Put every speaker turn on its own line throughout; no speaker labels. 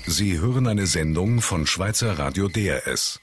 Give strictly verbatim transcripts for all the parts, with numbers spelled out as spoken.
Sie hören eine Sendung von Schweizer Radio D R S.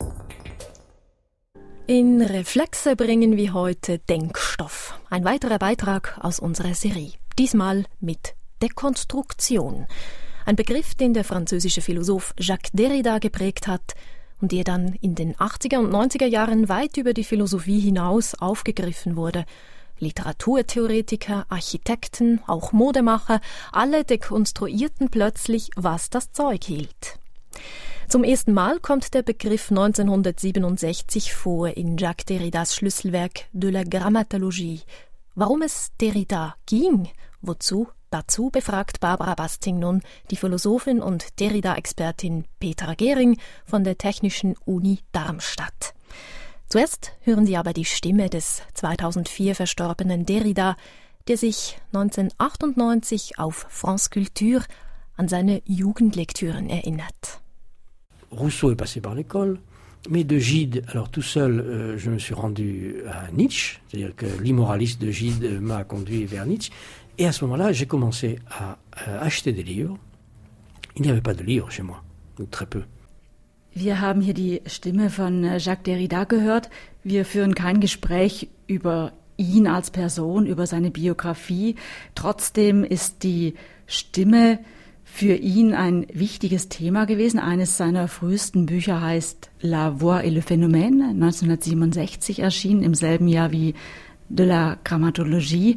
In Reflexe bringen wir heute Denkstoff. Ein weiterer Beitrag aus unserer Serie. Diesmal mit Dekonstruktion. Ein Begriff, den der französische Philosoph Jacques Derrida geprägt hat und der dann in den achtziger und neunziger Jahren weit über die Philosophie hinaus aufgegriffen wurde. Literaturtheoretiker, Architekten, auch Modemacher, alle dekonstruierten plötzlich, was das Zeug hielt. Zum ersten Mal kommt der Begriff neunzehnhundertsiebenundsechzig vor in Jacques Derridas Schlüsselwerk De la Grammatologie. Warum es Derrida ging, wozu, dazu befragt Barbara Basting nun die Philosophin und Derrida-Expertin Petra Gehring von der Technischen Uni Darmstadt. Zuerst hören Sie aber die Stimme des zweitausendvier verstorbenen Derrida, der sich neunzehnhundertachtundneunzig auf France Culture an seine Jugendlektüren erinnert.
Rousseau est passé par l'école, mais de Gide, alors tout seul, euh, je me suis rendu à Nietzsche, c'est-à-dire que l'immoraliste de Gide m'a conduit vers Nietzsche, et à ce moment-là, j'ai commencé à euh, acheter des livres. Il n'y avait pas de livres chez moi, ou très peu.
Wir haben hier die Stimme von Jacques Derrida gehört. Wir führen kein Gespräch über ihn als Person, über seine Biografie. Trotzdem ist die Stimme für ihn ein wichtiges Thema gewesen. Eines seiner frühesten Bücher heißt La Voix et le Phénomène, neunzehnhundertsiebenundsechzig erschienen, im selben Jahr wie De la Grammatologie.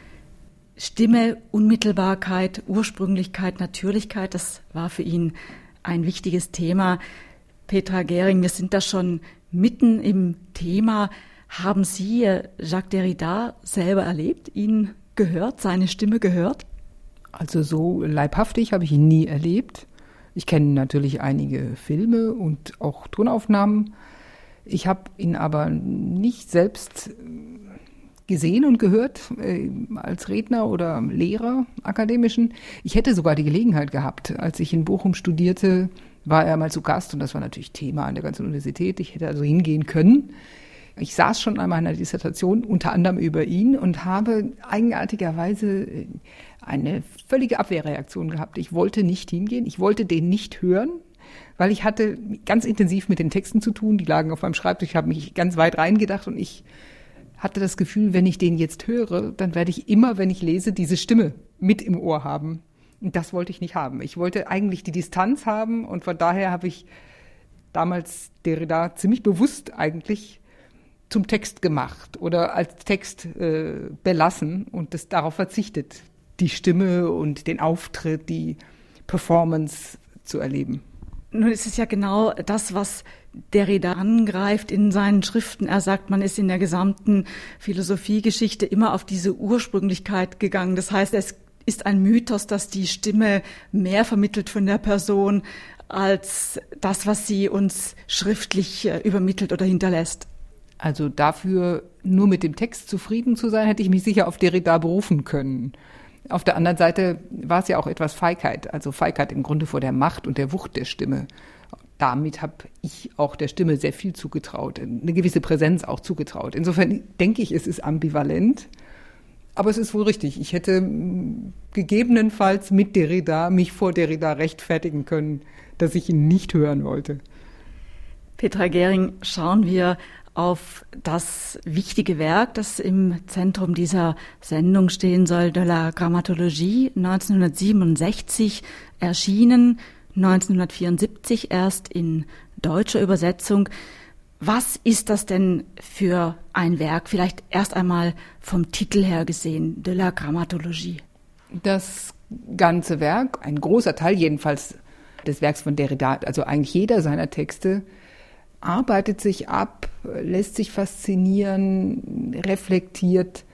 Stimme, Unmittelbarkeit, Ursprünglichkeit, Natürlichkeit, das war für ihn ein wichtiges Thema. Petra Gehring, wir sind da schon mitten im Thema. Haben Sie Jacques Derrida selber erlebt, ihn gehört, seine Stimme gehört?
Also so leibhaftig habe ich ihn nie erlebt. Ich kenne natürlich einige Filme und auch Tonaufnahmen. Ich habe ihn aber nicht selbst gesehen und gehört äh, als Redner oder Lehrer akademischen. Ich hätte sogar die Gelegenheit gehabt, als ich in Bochum studierte, war er mal zu Gast und das war natürlich Thema an der ganzen Universität. Ich hätte also hingehen können. Ich saß schon an meiner Dissertation unter anderem über ihn und habe eigenartigerweise eine völlige Abwehrreaktion gehabt. Ich wollte nicht hingehen, ich wollte den nicht hören, weil ich hatte ganz intensiv mit den Texten zu tun. Die lagen auf meinem Schreibtisch, ich habe mich ganz weit reingedacht und ich hatte das Gefühl, wenn ich den jetzt höre, dann werde ich immer, wenn ich lese, diese Stimme mit im Ohr haben. Und das wollte ich nicht haben. Ich wollte eigentlich die Distanz haben und von daher habe ich damals Derrida ziemlich bewusst eigentlich zum Text gemacht oder als Text äh, belassen und das darauf verzichtet, die Stimme und den Auftritt, die Performance zu erleben.
Nun ist es ja genau das, was Derrida angreift in seinen Schriften. Er sagt, man ist in der gesamten Philosophiegeschichte immer auf diese Ursprünglichkeit gegangen. Das heißt, es ist ein Mythos, dass die Stimme mehr vermittelt von der Person als das, was sie uns schriftlich übermittelt oder hinterlässt.
Also dafür, nur mit dem Text zufrieden zu sein, hätte ich mich sicher auf Derrida berufen können. Auf der anderen Seite war es ja auch etwas Feigheit, also Feigheit im Grunde vor der Macht und der Wucht der Stimme. Damit habe ich auch der Stimme sehr viel zugetraut, eine gewisse Präsenz auch zugetraut. Insofern denke ich, es ist ambivalent. Aber es ist wohl richtig. Ich hätte gegebenenfalls mit Derrida mich vor Derrida rechtfertigen können, dass ich ihn nicht hören wollte.
Petra Gehring, schauen wir auf das wichtige Werk, das im Zentrum dieser Sendung stehen soll, De la Grammatologie, neunzehnhundertsiebenundsechzig erschienen, neunzehnhundertvierundsiebzig erst in deutscher Übersetzung. Was ist das denn für ein Werk? Vielleicht erst einmal vom Titel her gesehen, De la Grammatologie.
Das ganze Werk, ein großer Teil jedenfalls des Werks von Derrida, also eigentlich jeder seiner Texte, arbeitet sich ab, lässt sich faszinieren, reflektiert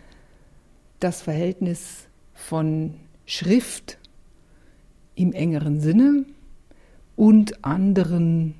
das Verhältnis von Schrift im engeren Sinne und anderen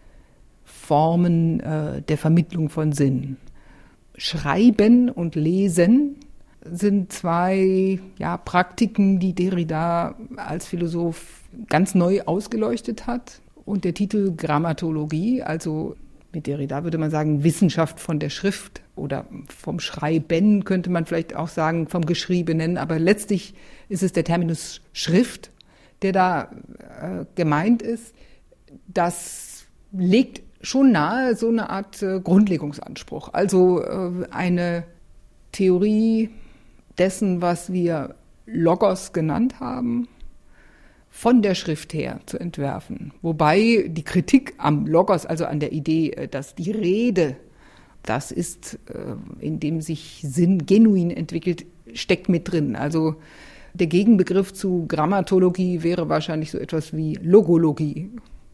Formen äh, der Vermittlung von Sinn. Schreiben und Lesen sind zwei ja, Praktiken, die Derrida als Philosoph ganz neu ausgeleuchtet hat. Und der Titel Grammatologie, also mit Derrida würde man sagen Wissenschaft von der Schrift oder vom Schreiben, könnte man vielleicht auch sagen vom Geschriebenen. Aber letztlich ist es der Terminus Schrift, der da äh, gemeint ist, das legt schon nahe so eine Art äh, Grundlegungsanspruch. Also äh, eine Theorie dessen, was wir Logos genannt haben, von der Schrift her zu entwerfen. Wobei die Kritik am Logos, also an der Idee, dass die Rede, das ist, in dem sich Sinn genuin entwickelt, steckt mit drin. Also der Gegenbegriff zu Grammatologie wäre wahrscheinlich so etwas wie Logologie.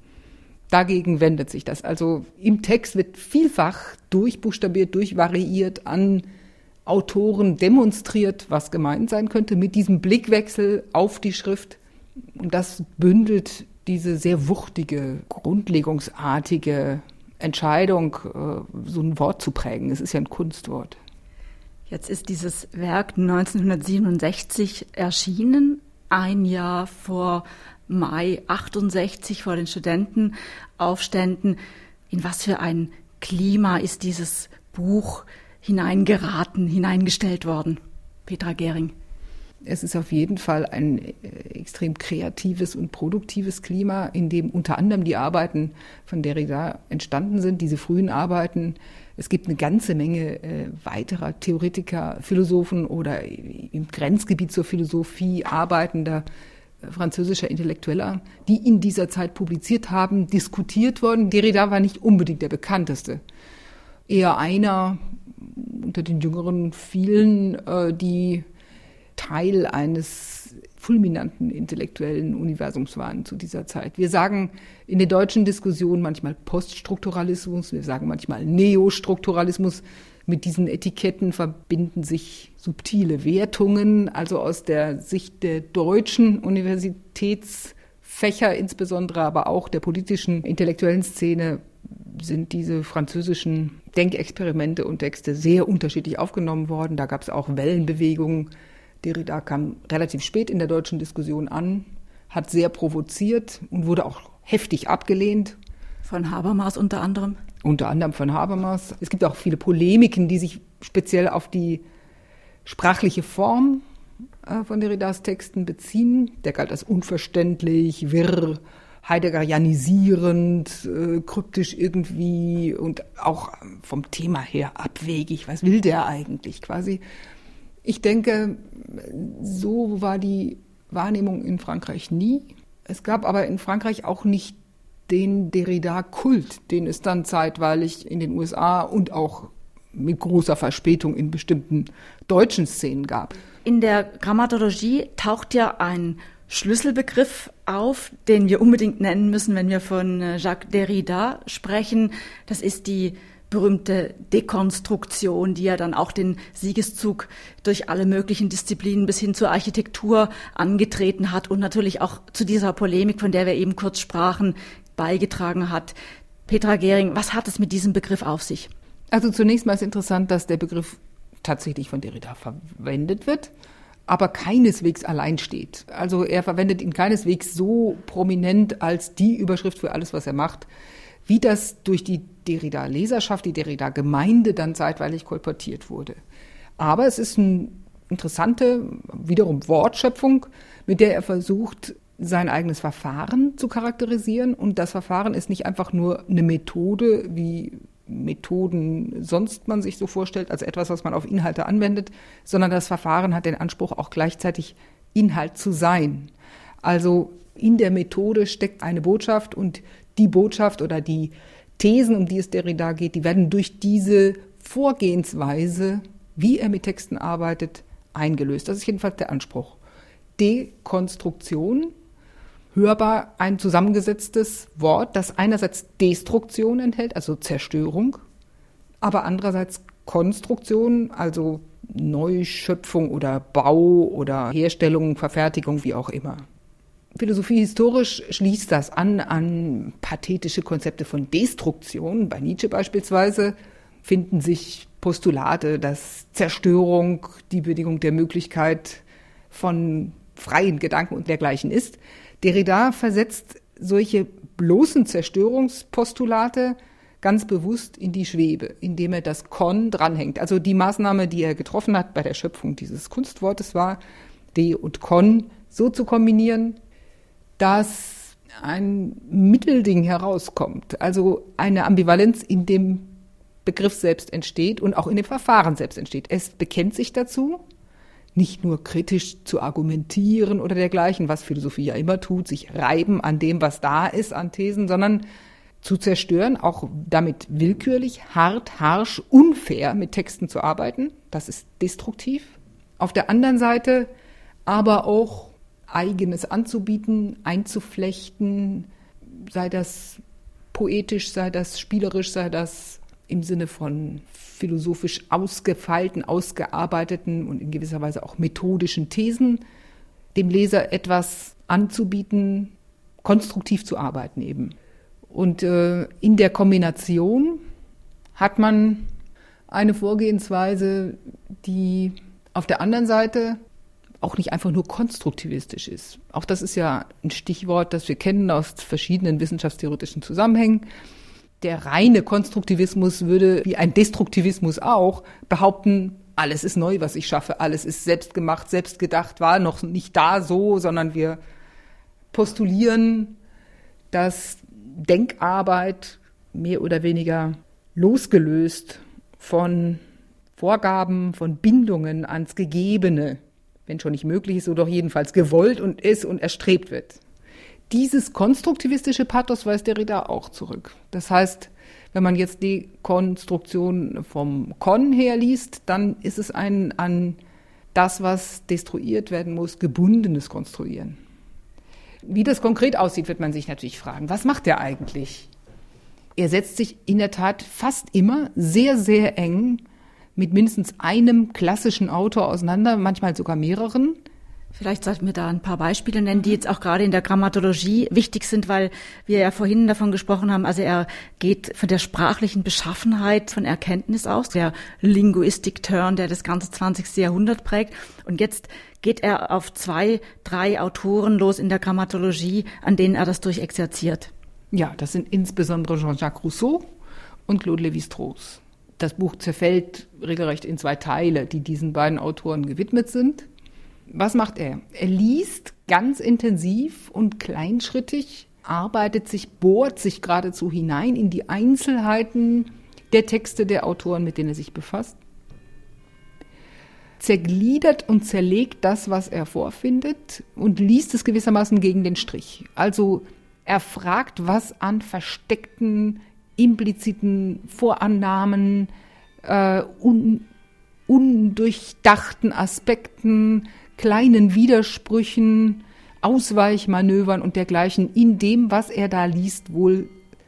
Dagegen wendet sich das. Also im Text wird vielfach durchbuchstabiert, durchvariiert, an Autoren demonstriert, was gemeint sein könnte, mit diesem Blickwechsel auf die Schrift. Und das bündelt diese sehr wuchtige, grundlegungsartige Entscheidung, so ein Wort zu prägen. Es ist ja ein Kunstwort.
Jetzt ist dieses Werk neunzehnhundertsiebenundsechzig erschienen, ein Jahr vor Mai achtundsechzig, vor den Studentenaufständen. In was für ein Klima ist dieses Buch hineingeraten, hineingestellt worden, Petra Gehring?
Es ist auf jeden Fall ein extrem kreatives und produktives Klima, in dem unter anderem die Arbeiten von Derrida entstanden sind, diese frühen Arbeiten. Es gibt eine ganze Menge äh, weiterer Theoretiker, Philosophen oder im Grenzgebiet zur Philosophie arbeitender äh, französischer Intellektueller, die in dieser Zeit publiziert haben, diskutiert worden. Derrida war nicht unbedingt der bekannteste. Eher einer unter den jüngeren vielen, äh, die Teil eines fulminanten intellektuellen Universums waren zu dieser Zeit. Wir sagen in der deutschen Diskussion manchmal Poststrukturalismus, wir sagen manchmal Neostrukturalismus. Mit diesen Etiketten verbinden sich subtile Wertungen. Also aus der Sicht der deutschen Universitätsfächer insbesondere, aber auch der politischen intellektuellen Szene sind diese französischen Denkexperimente und Texte sehr unterschiedlich aufgenommen worden. Da gab es auch Wellenbewegungen. Derrida kam relativ spät in der deutschen Diskussion an, hat sehr provoziert und wurde auch heftig abgelehnt.
Von Habermas unter anderem?
Unter anderem von Habermas. Es gibt auch viele Polemiken, die sich speziell auf die sprachliche Form äh, von Derridas Texten beziehen. Der galt als unverständlich, wirr, heideggerianisierend, äh, kryptisch irgendwie und auch vom Thema her abwegig. Was will der eigentlich quasi? Ich denke, so war die Wahrnehmung in Frankreich nie. Es gab aber in Frankreich auch nicht den Derrida-Kult, den es dann zeitweilig in den U S A und auch mit großer Verspätung in bestimmten deutschen Szenen gab.
In der Grammatologie taucht ja ein Schlüsselbegriff auf, den wir unbedingt nennen müssen, wenn wir von Jacques Derrida sprechen. Das ist die berühmte Dekonstruktion, die ja dann auch den Siegeszug durch alle möglichen Disziplinen bis hin zur Architektur angetreten hat und natürlich auch zu dieser Polemik, von der wir eben kurz sprachen, beigetragen hat. Petra Gehring, was hat es mit diesem Begriff auf sich?
Also zunächst mal ist interessant, dass der Begriff tatsächlich von Derrida verwendet wird, aber keineswegs allein steht. Also er verwendet ihn keineswegs so prominent als die Überschrift für alles, was er macht, wie das durch die Derrida-Leserschaft, die Derrida-Gemeinde dann zeitweilig kolportiert wurde. Aber es ist eine interessante, wiederum Wortschöpfung, mit der er versucht, sein eigenes Verfahren zu charakterisieren. Und das Verfahren ist nicht einfach nur eine Methode, wie Methoden sonst man sich so vorstellt, also etwas, was man auf Inhalte anwendet, sondern das Verfahren hat den Anspruch, auch gleichzeitig Inhalt zu sein. Also in der Methode steckt eine Botschaft und die Botschaft oder die Thesen, um die es Derrida geht, die werden durch diese Vorgehensweise, wie er mit Texten arbeitet, eingelöst. Das ist jedenfalls der Anspruch. Dekonstruktion, hörbar ein zusammengesetztes Wort, das einerseits Destruktion enthält, also Zerstörung, aber andererseits Konstruktion, also Neuschöpfung oder Bau oder Herstellung, Verfertigung, wie auch immer. Philosophiehistorisch schließt das an an pathetische Konzepte von Destruktion. Bei Nietzsche beispielsweise finden sich Postulate, dass Zerstörung die Bedingung der Möglichkeit von freien Gedanken und dergleichen ist. Derrida versetzt solche bloßen Zerstörungspostulate ganz bewusst in die Schwebe, indem er das Kon dranhängt. Also die Maßnahme, die er getroffen hat bei der Schöpfung dieses Kunstwortes war, De und Kon so zu kombinieren, dass ein Mittelding herauskommt, also eine Ambivalenz in dem Begriff selbst entsteht und auch in dem Verfahren selbst entsteht. Es bekennt sich dazu, nicht nur kritisch zu argumentieren oder dergleichen, was Philosophie ja immer tut, sich reiben an dem, was da ist, an Thesen, sondern zu zerstören, auch damit willkürlich, hart, harsch, unfair mit Texten zu arbeiten. Das ist destruktiv. Auf der anderen Seite aber auch Eigenes anzubieten, einzuflechten, sei das poetisch, sei das spielerisch, sei das im Sinne von philosophisch ausgefeilten, ausgearbeiteten und in gewisser Weise auch methodischen Thesen, dem Leser etwas anzubieten, konstruktiv zu arbeiten eben. Und äh, in der Kombination hat man eine Vorgehensweise, die auf der anderen Seite auch nicht einfach nur konstruktivistisch ist. Auch das ist ja ein Stichwort, das wir kennen aus verschiedenen wissenschaftstheoretischen Zusammenhängen. Der reine Konstruktivismus würde, wie ein Destruktivismus auch, behaupten, alles ist neu, was ich schaffe, alles ist selbstgemacht, selbstgedacht, war noch nicht da so, sondern wir postulieren, dass Denkarbeit mehr oder weniger losgelöst von Vorgaben, von Bindungen ans Gegebene, wenn schon nicht möglich ist, so doch jedenfalls gewollt und ist und erstrebt wird. Dieses konstruktivistische Pathos weist Derrida auch zurück. Das heißt, wenn man jetzt die Konstruktion vom Kon her liest, dann ist es ein an das, was destruiert werden muss, gebundenes Konstruieren. Wie das konkret aussieht, wird man sich natürlich fragen. Was macht er eigentlich? Er setzt sich in der Tat fast immer sehr, sehr eng mit mindestens einem klassischen Autor auseinander, manchmal sogar mehreren.
Vielleicht sollten wir da ein paar Beispiele nennen, die jetzt auch gerade in der Grammatologie wichtig sind, weil wir ja vorhin davon gesprochen haben, also er geht von der sprachlichen Beschaffenheit von Erkenntnis aus, der Linguistic Turn, der das ganze zwanzigste Jahrhundert prägt. Und jetzt geht er auf zwei, drei Autoren los in der Grammatologie, an denen er das durchexerziert.
Ja, das sind insbesondere Jean-Jacques Rousseau und Claude Lévi-Strauss. Das Buch zerfällt regelrecht in zwei Teile, die diesen beiden Autoren gewidmet sind. Was macht er? Er liest ganz intensiv und kleinschrittig, arbeitet sich, bohrt sich geradezu hinein in die Einzelheiten der Texte der Autoren, mit denen er sich befasst, zergliedert und zerlegt das, was er vorfindet und liest es gewissermaßen gegen den Strich. Also er fragt, was an versteckten, impliziten Vorannahmen, äh, un, undurchdachten Aspekten, kleinen Widersprüchen, Ausweichmanövern und dergleichen in dem, was er da liest, wohl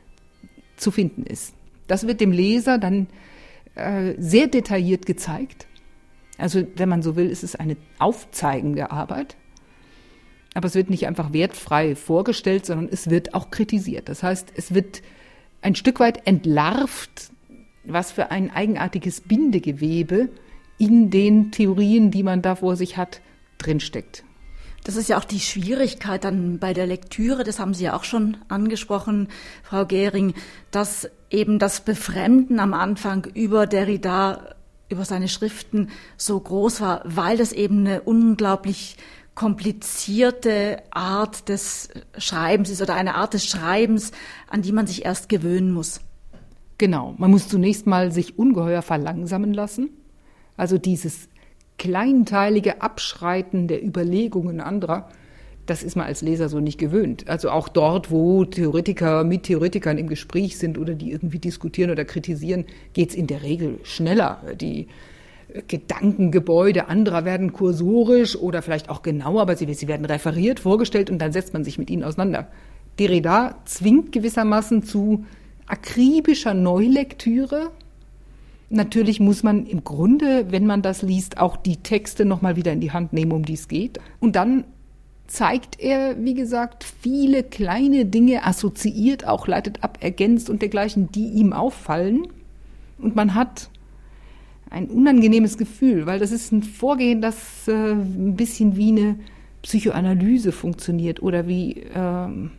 zu finden ist. Das wird dem Leser dann äh, sehr detailliert gezeigt. Also, wenn man so will, ist es eine aufzeigende Arbeit. Aber es wird nicht einfach wertfrei vorgestellt, sondern es wird auch kritisiert. Das heißt, es wird ein Stück weit entlarvt, was für ein eigenartiges Bindegewebe in den Theorien, die man da vor sich hat, drinsteckt.
Das ist ja auch die Schwierigkeit dann bei der Lektüre, das haben Sie ja auch schon angesprochen, Frau Gehring, dass eben das Befremden am Anfang über Derrida, über seine Schriften so groß war, weil das eben eine unglaublich komplizierte Art des Schreibens ist oder eine Art des Schreibens, an die man sich erst gewöhnen muss.
Genau, man muss zunächst mal sich ungeheuer verlangsamen lassen. Also dieses kleinteilige Abschreiten der Überlegungen anderer, das ist man als Leser so nicht gewöhnt. Also auch dort, wo Theoretiker mit Theoretikern im Gespräch sind oder die irgendwie diskutieren oder kritisieren, geht's in der Regel schneller. Die Gedankengebäude anderer werden kursorisch oder vielleicht auch genauer, aber sie, sie werden referiert, vorgestellt und dann setzt man sich mit ihnen auseinander. Derrida zwingt gewissermaßen zu akribischer Neulektüre. Natürlich muss man im Grunde, wenn man das liest, auch die Texte nochmal wieder in die Hand nehmen, um die es geht. Und dann zeigt er, wie gesagt, viele kleine Dinge, assoziiert, auch leitet ab, ergänzt und dergleichen, die ihm auffallen. Und man hat ein unangenehmes Gefühl, weil das ist ein Vorgehen, das äh, ein bisschen wie eine Psychoanalyse funktioniert oder wie äh, ein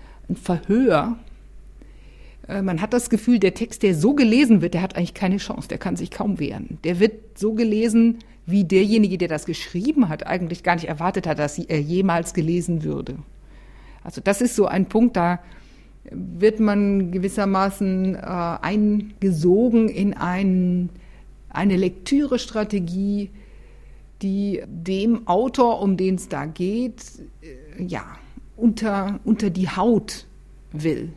Verhör. Äh, man hat das Gefühl, der Text, der so gelesen wird, der hat eigentlich keine Chance, der kann sich kaum wehren. Der wird so gelesen, wie derjenige, der das geschrieben hat, eigentlich gar nicht erwartet hat, dass er jemals gelesen würde. Also das ist so ein Punkt, da wird man gewissermaßen äh, eingesogen in ein, eine Lektürestrategie, die dem Autor, um den es da geht, äh, ja, unter, unter die Haut will.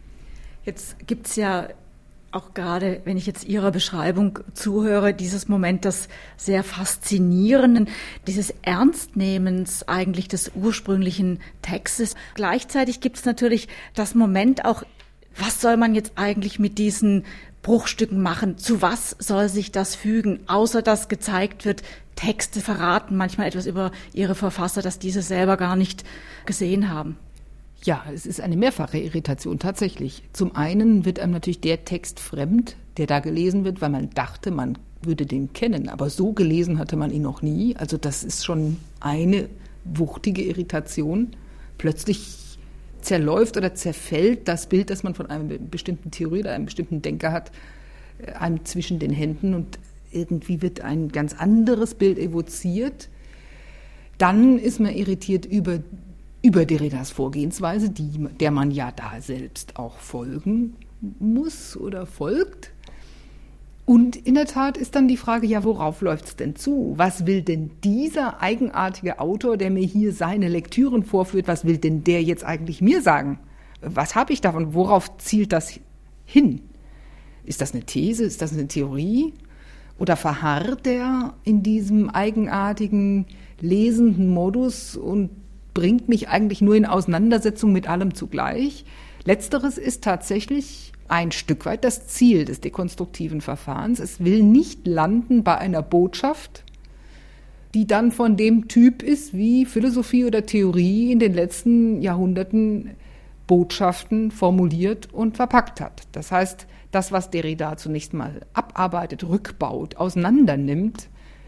Jetzt gibt es ja auch gerade, wenn ich jetzt Ihrer Beschreibung zuhöre, dieses Moment des sehr faszinierenden, dieses Ernstnehmens eigentlich des ursprünglichen Textes. Gleichzeitig gibt es natürlich das Moment auch, was soll man jetzt eigentlich mit diesen Bruchstücken machen? Zu was soll sich das fügen? Außer dass gezeigt wird, Texte verraten manchmal etwas über ihre Verfasser, dass diese selber gar nicht gesehen haben.
Ja, es ist eine mehrfache Irritation tatsächlich. Zum einen wird einem natürlich der Text fremd, der da gelesen wird, weil man dachte, man würde den kennen. Aber so gelesen hatte man ihn noch nie. Also das ist schon eine wuchtige Irritation. Plötzlich zerläuft oder zerfällt das Bild, das man von einer bestimmten Theorie oder einem bestimmten Denker hat, einem zwischen den Händen und irgendwie wird ein ganz anderes Bild evoziert. Dann ist man irritiert über über Derridas Vorgehensweise, die, der man ja da selbst auch folgen muss oder folgt. Und in der Tat ist dann die Frage, ja, worauf läuft es denn zu? Was will denn dieser eigenartige Autor, der mir hier seine Lektüren vorführt, was will denn der jetzt eigentlich mir sagen? Was habe ich davon? Worauf zielt das hin? Ist das eine These? Ist das eine Theorie? Oder verharrt der in diesem eigenartigen, lesenden Modus und bringt mich eigentlich nur in Auseinandersetzung mit allem zugleich? Letzteres ist tatsächlich ein Stück weit das Ziel des dekonstruktiven Verfahrens. Es will nicht landen bei einer Botschaft, die dann von dem Typ ist, wie Philosophie oder Theorie in den letzten Jahrhunderten Botschaften formuliert und verpackt hat. Das heißt, das, was Derrida zunächst mal abarbeitet, rückbaut, auseinandernimmt,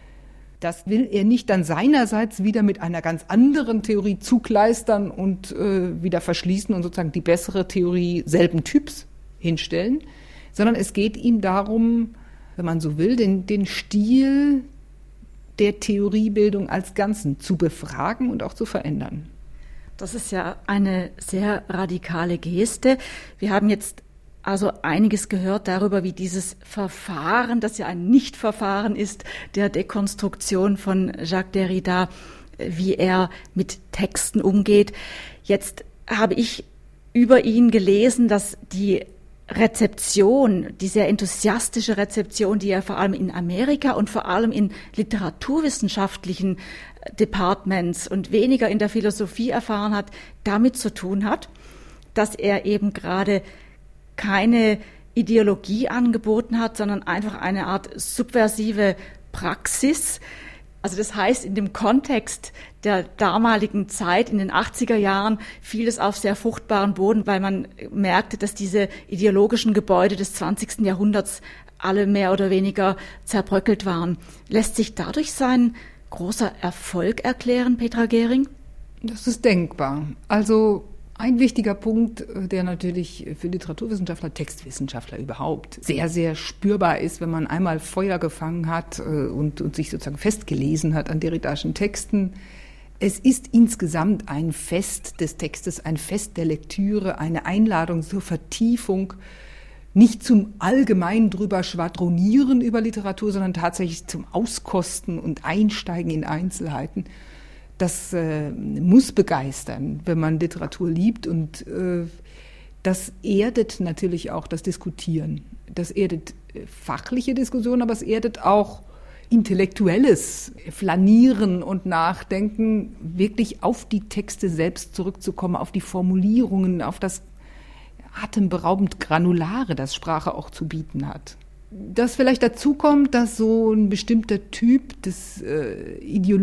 das will er nicht dann seinerseits wieder mit einer ganz anderen Theorie zukleistern und äh, wieder verschließen und sozusagen die bessere Theorie selben Typs hinstellen, sondern es geht ihm darum, wenn man so will, den, den Stil der Theoriebildung als Ganzen zu befragen und auch zu verändern.
Das ist ja eine sehr radikale Geste. Wir haben jetzt also einiges gehört darüber, wie dieses Verfahren, das ja ein Nichtverfahren ist, der Dekonstruktion von Jacques Derrida, wie er mit Texten umgeht. Jetzt habe ich über ihn gelesen, dass die Rezeption, die sehr enthusiastische Rezeption, die er vor allem in Amerika und vor allem in literaturwissenschaftlichen Departments und weniger in der Philosophie erfahren hat, damit zu tun hat, dass er eben gerade keine Ideologie angeboten hat, sondern einfach eine Art subversive Praxis. Also das heißt, in dem Kontext der damaligen Zeit, in den achtziger Jahren, fiel es auf sehr fruchtbaren Boden, weil man merkte, dass diese ideologischen Gebäude des zwanzigsten Jahrhunderts alle mehr oder weniger zerbröckelt waren. Lässt sich dadurch sein großer Erfolg erklären, Petra Gehring?
Das ist denkbar. Also ein wichtiger Punkt, der natürlich für Literaturwissenschaftler, Textwissenschaftler überhaupt sehr, sehr spürbar ist, wenn man einmal Feuer gefangen hat und, und sich sozusagen festgelesen hat an Derridaschen Texten. Es ist insgesamt ein Fest des Textes, ein Fest der Lektüre, eine Einladung zur Vertiefung, nicht zum allgemein drüber schwadronieren über Literatur, sondern tatsächlich zum Auskosten und Einsteigen in Einzelheiten. Das äh, muss begeistern, wenn man Literatur liebt, und äh, das erdet natürlich auch das Diskutieren. Das erdet äh, fachliche Diskussionen, aber es erdet auch intellektuelles Flanieren und Nachdenken, wirklich auf die Texte selbst zurückzukommen, auf die Formulierungen, auf das atemberaubend Granulare, das Sprache auch zu bieten hat. Dass vielleicht dazu kommt, dass so ein bestimmter Typ des äh,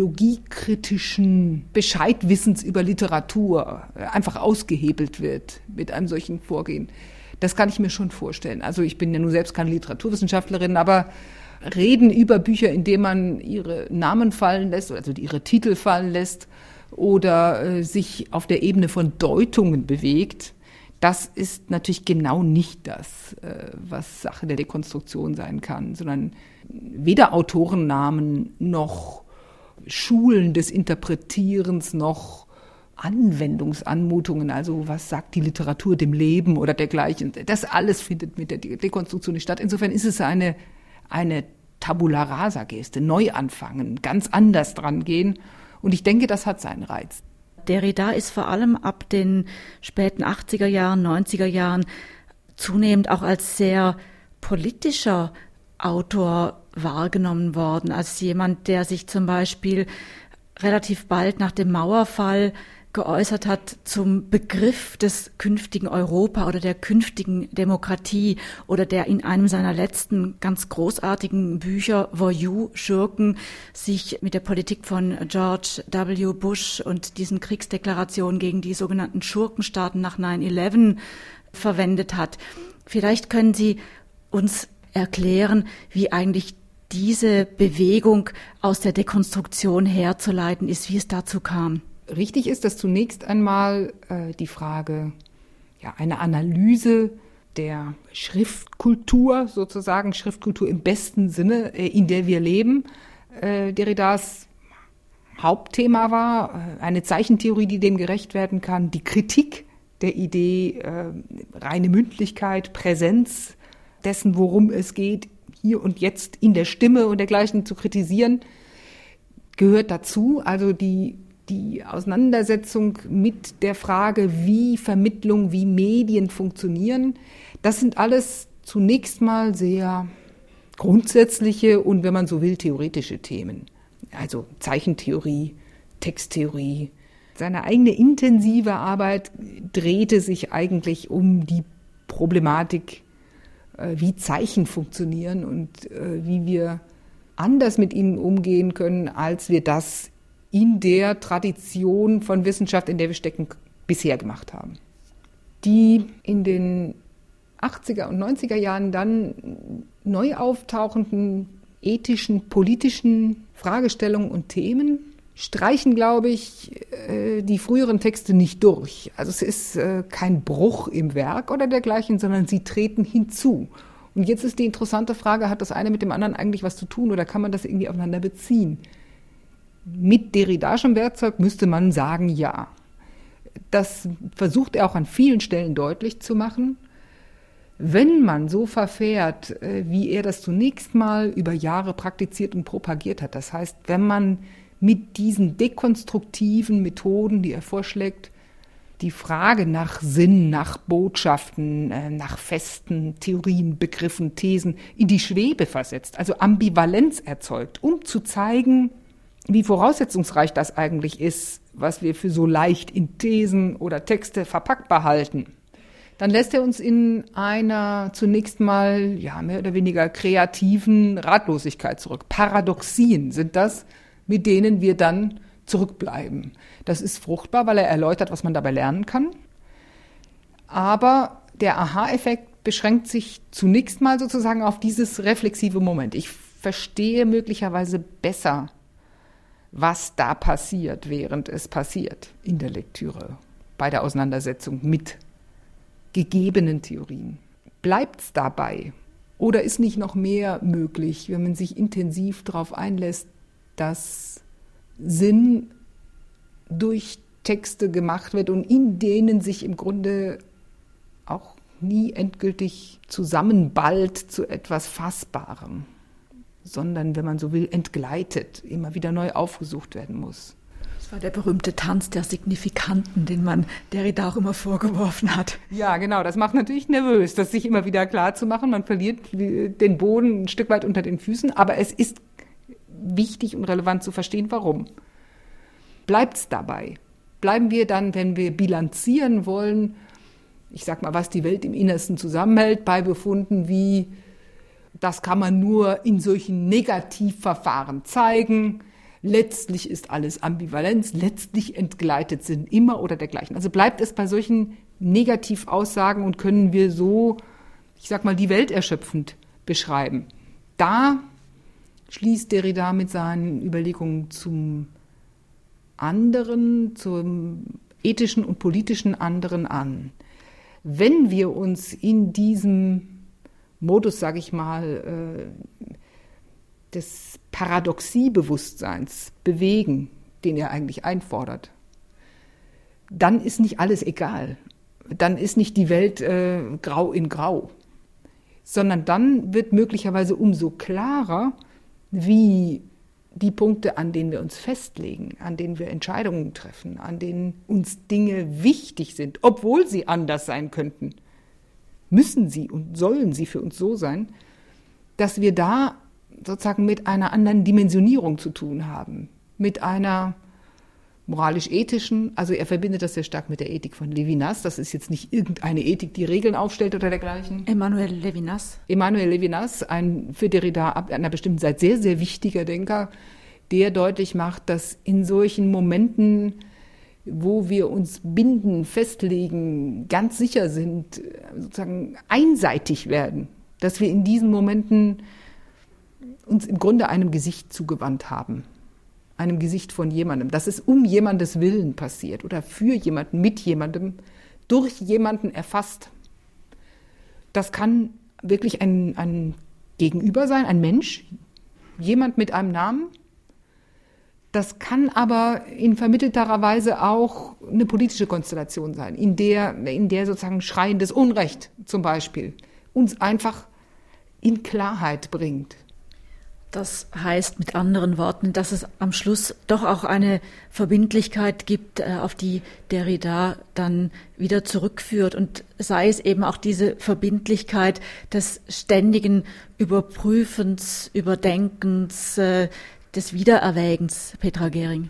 ideologiekritischen Bescheidwissens über Literatur einfach ausgehebelt wird mit einem solchen Vorgehen. Das kann ich mir schon vorstellen. Also ich bin ja nun selbst keine Literaturwissenschaftlerin, aber reden über Bücher, indem man ihre Namen fallen lässt, also ihre Titel fallen lässt oder äh, sich auf der Ebene von Deutungen bewegt, das ist natürlich genau nicht das, was Sache der Dekonstruktion sein kann, sondern weder Autorennamen noch Schulen des Interpretierens noch Anwendungsanmutungen, also was sagt die Literatur dem Leben oder dergleichen. Das alles findet mit der Dekonstruktion nicht statt. Insofern ist es eine, eine Tabula Rasa-Geste, neu anfangen, ganz anders dran gehen. Und ich denke, das hat seinen Reiz.
Derrida ist vor allem ab den späten achtziger Jahren, neunziger Jahren zunehmend auch als sehr politischer Autor wahrgenommen worden, als jemand, der sich zum Beispiel relativ bald nach dem Mauerfall geäußert hat zum Begriff des künftigen Europa oder der künftigen Demokratie oder der in einem seiner letzten ganz großartigen Bücher Voyou-Schurken sich mit der Politik von George W. Bush und diesen Kriegsdeklarationen gegen die sogenannten Schurkenstaaten nach neun elf verwendet hat. Vielleicht können Sie uns erklären, wie eigentlich diese Bewegung aus der Dekonstruktion herzuleiten ist, wie es dazu kam.
Richtig ist, dass zunächst einmal äh, die Frage, ja, eine Analyse der Schriftkultur, sozusagen Schriftkultur im besten Sinne, äh, in der wir leben, äh, Derridas Hauptthema war, äh, eine Zeichentheorie, die dem gerecht werden kann, die Kritik der Idee, äh, reine Mündlichkeit, Präsenz dessen, worum es geht, hier und jetzt in der Stimme und dergleichen zu kritisieren, gehört dazu. Also die Die Auseinandersetzung mit der Frage, wie Vermittlung, wie Medien funktionieren, das sind alles zunächst mal sehr grundsätzliche und, wenn man so will, theoretische Themen. Also Zeichentheorie, Texttheorie. Seine eigene intensive Arbeit drehte sich eigentlich um die Problematik, wie Zeichen funktionieren und wie wir anders mit ihnen umgehen können, als wir das in der Tradition von Wissenschaft, in der wir stecken, bisher gemacht haben. Die in den achtziger und neunziger Jahren dann neu auftauchenden ethischen, politischen Fragestellungen und Themen streichen, glaube ich, die früheren Texte nicht durch. Also es ist kein Bruch im Werk oder dergleichen, sondern sie treten hinzu. Und jetzt ist die interessante Frage, hat das eine mit dem anderen eigentlich was zu tun oder kann man das irgendwie aufeinander beziehen? Mit Derridaschem Werkzeug müsste man sagen, ja. Das versucht er auch an vielen Stellen deutlich zu machen. Wenn man so verfährt, wie er das zunächst mal über Jahre praktiziert und propagiert hat, das heißt, wenn man mit diesen dekonstruktiven Methoden, die er vorschlägt, die Frage nach Sinn, nach Botschaften, nach festen Theorien, Begriffen, Thesen in die Schwebe versetzt, also Ambivalenz erzeugt, um zu zeigen, wie voraussetzungsreich das eigentlich ist, was wir für so leicht in Thesen oder Texte verpackbar halten, dann lässt er uns in einer zunächst mal ja mehr oder weniger kreativen Ratlosigkeit zurück. Paradoxien sind das, mit denen wir dann zurückbleiben. Das ist fruchtbar, weil er erläutert, was man dabei lernen kann. Aber der Aha-Effekt beschränkt sich zunächst mal sozusagen auf dieses reflexive Moment. Ich verstehe möglicherweise besser, was da passiert, während es passiert in der Lektüre, bei der Auseinandersetzung mit gegebenen Theorien. Bleibt es dabei? Oder ist nicht noch mehr möglich, wenn man sich intensiv darauf einlässt, dass Sinn durch Texte gemacht wird und in denen sich im Grunde auch nie endgültig zusammenballt zu etwas Fassbarem, sondern, wenn man so will, entgleitet, immer wieder neu aufgesucht werden muss.
Das war der berühmte Tanz der Signifikanten, den man Derrida auch immer vorgeworfen hat.
Ja, genau, das macht natürlich nervös, das sich immer wieder klar zu machen. Man verliert den Boden ein Stück weit unter den Füßen, aber es ist wichtig und relevant zu verstehen, warum. Bleibt es dabei? Bleiben wir dann, wenn wir bilanzieren wollen, ich sag mal, was die Welt im Innersten zusammenhält, bei Befunden wie, das kann man nur in solchen Negativverfahren zeigen, letztlich ist alles Ambivalenz, letztlich entgleitet Sinn immer oder dergleichen. Also bleibt es bei solchen Negativaussagen und können wir so, ich sag mal, die Welt erschöpfend beschreiben. Da schließt Derrida mit seinen Überlegungen zum anderen, zum ethischen und politischen anderen an. Wenn wir uns in diesem Modus, sage ich mal, des Paradoxiebewusstseins bewegen, den er eigentlich einfordert, dann ist nicht alles egal. Dann ist nicht die Welt äh, grau in grau. Sondern dann wird möglicherweise umso klarer, wie die Punkte, an denen wir uns festlegen, an denen wir Entscheidungen treffen, an denen uns Dinge wichtig sind, obwohl sie anders sein könnten, müssen sie und sollen sie für uns so sein, dass wir da sozusagen mit einer anderen Dimensionierung zu tun haben, mit einer moralisch-ethischen, also er verbindet das sehr stark mit der Ethik von Levinas, das ist jetzt nicht irgendeine Ethik, die Regeln aufstellt oder dergleichen.
Emmanuel Levinas.
Emmanuel Levinas, ein für Derrida ab einer bestimmten Zeit sehr, sehr wichtiger Denker, der deutlich macht, dass in solchen Momenten, wo wir uns binden, festlegen, ganz sicher sind, sozusagen einseitig werden, dass wir in diesen Momenten uns im Grunde einem Gesicht zugewandt haben. Einem Gesicht von jemandem, dass es um jemandes Willen passiert oder für jemanden, mit jemandem, durch jemanden erfasst. Das kann wirklich ein, ein Gegenüber sein, ein Mensch, jemand mit einem Namen. Das kann aber in vermittelterer Weise auch eine politische Konstellation sein, in der, in der sozusagen schreiendes Unrecht zum Beispiel uns einfach in Klarheit bringt.
Das heißt mit anderen Worten, dass es am Schluss doch auch eine Verbindlichkeit gibt, auf die Derrida dann wieder zurückführt. Und sei es eben auch diese Verbindlichkeit des ständigen Überprüfens, Überdenkens, des Wiedererwägens, Petra Gehring.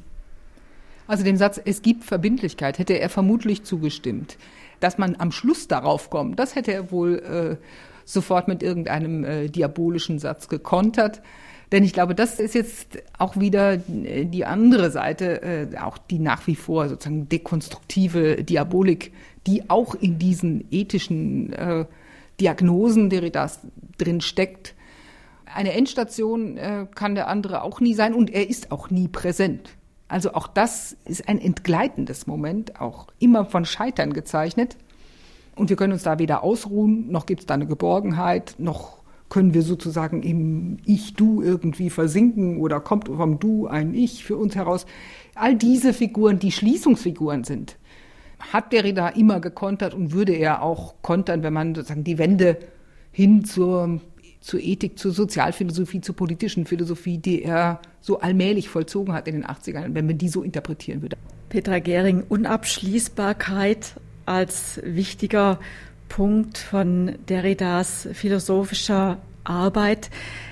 Also dem Satz, es gibt Verbindlichkeit, hätte er vermutlich zugestimmt. Dass man am Schluss darauf kommt, das hätte er wohl äh, sofort mit irgendeinem äh, diabolischen Satz gekontert. Denn ich glaube, das ist jetzt auch wieder die andere Seite, äh, auch die nach wie vor sozusagen dekonstruktive Diabolik, die auch in diesen ethischen äh, Diagnosen Derridas drin steckt. Eine Endstation äh, kann der andere auch nie sein und er ist auch nie präsent. Also auch das ist ein entgleitendes Moment, auch immer von Scheitern gezeichnet. Und wir können uns da weder ausruhen, noch gibt es da eine Geborgenheit, noch können wir sozusagen im Ich-Du irgendwie versinken oder kommt vom Du ein Ich für uns heraus. All diese Figuren, die Schließungsfiguren sind, hat Derrida immer gekontert und würde er auch kontern, wenn man sozusagen die Wende hin zur, zur Ethik, zur Sozialphilosophie, zur politischen Philosophie, die er so allmählich vollzogen hat in den achtzigern, wenn man die so interpretieren würde.
Petra Gehring, Unabschließbarkeit als wichtiger Punkt von Derridas philosophischer Arbeit.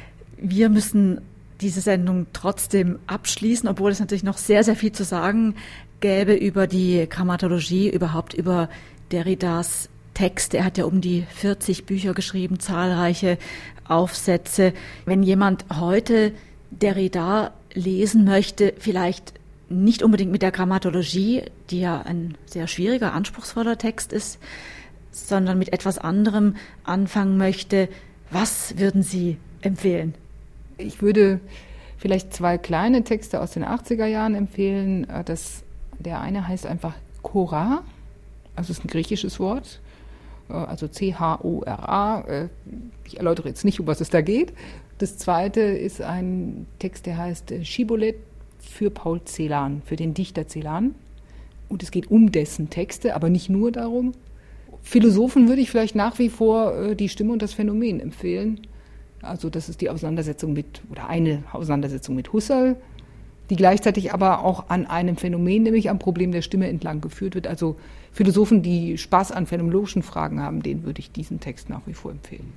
Wir müssen diese Sendung trotzdem abschließen, obwohl es natürlich noch sehr, sehr viel zu sagen gäbe über die Grammatologie, überhaupt über Derridas Texte. Er hat ja um die vierzig Bücher geschrieben, zahlreiche Aufsätze. Wenn jemand heute Derrida lesen möchte, vielleicht nicht unbedingt mit der Grammatologie, die ja ein sehr schwieriger, anspruchsvoller Text ist, sondern mit etwas anderem anfangen möchte, was würden Sie empfehlen?
Ich würde vielleicht zwei kleine Texte aus den achtziger Jahren empfehlen. Das, der eine heißt einfach Chora, also ist ein griechisches Wort, also C H O R A. Ich erläutere jetzt nicht, um was es da geht. Das zweite ist ein Text, der heißt Shibboleth für Paul Celan, für den Dichter Celan. Und es geht um dessen Texte, aber nicht nur darum. Philosophen würde ich vielleicht nach wie vor äh, die Stimme und das Phänomen empfehlen. Also das ist die Auseinandersetzung mit, oder eine Auseinandersetzung mit Husserl, die gleichzeitig aber auch an einem Phänomen, nämlich am Problem der Stimme entlang geführt wird. Also Philosophen, die Spaß an phänomenologischen Fragen haben, denen würde ich diesen Text nach wie vor empfehlen.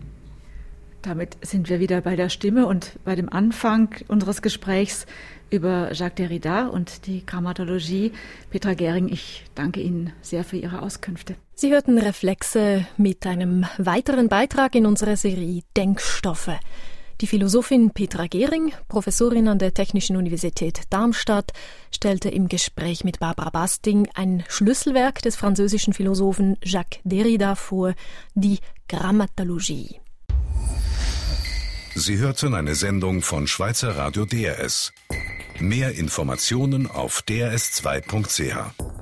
Damit sind wir wieder bei der Stimme und bei dem Anfang unseres Gesprächs über Jacques Derrida und die Grammatologie. Petra Gehring, ich danke Ihnen sehr für Ihre Auskünfte.
Sie hörten Reflexe mit einem weiteren Beitrag in unserer Serie Denkstoffe. Die Philosophin Petra Gehring, Professorin an der Technischen Universität Darmstadt, stellte im Gespräch mit Barbara Basting ein Schlüsselwerk des französischen Philosophen Jacques Derrida vor, die Grammatologie.
Sie hörten eine Sendung von Schweizer Radio D R S. Mehr Informationen auf d r s zwei punkt c h.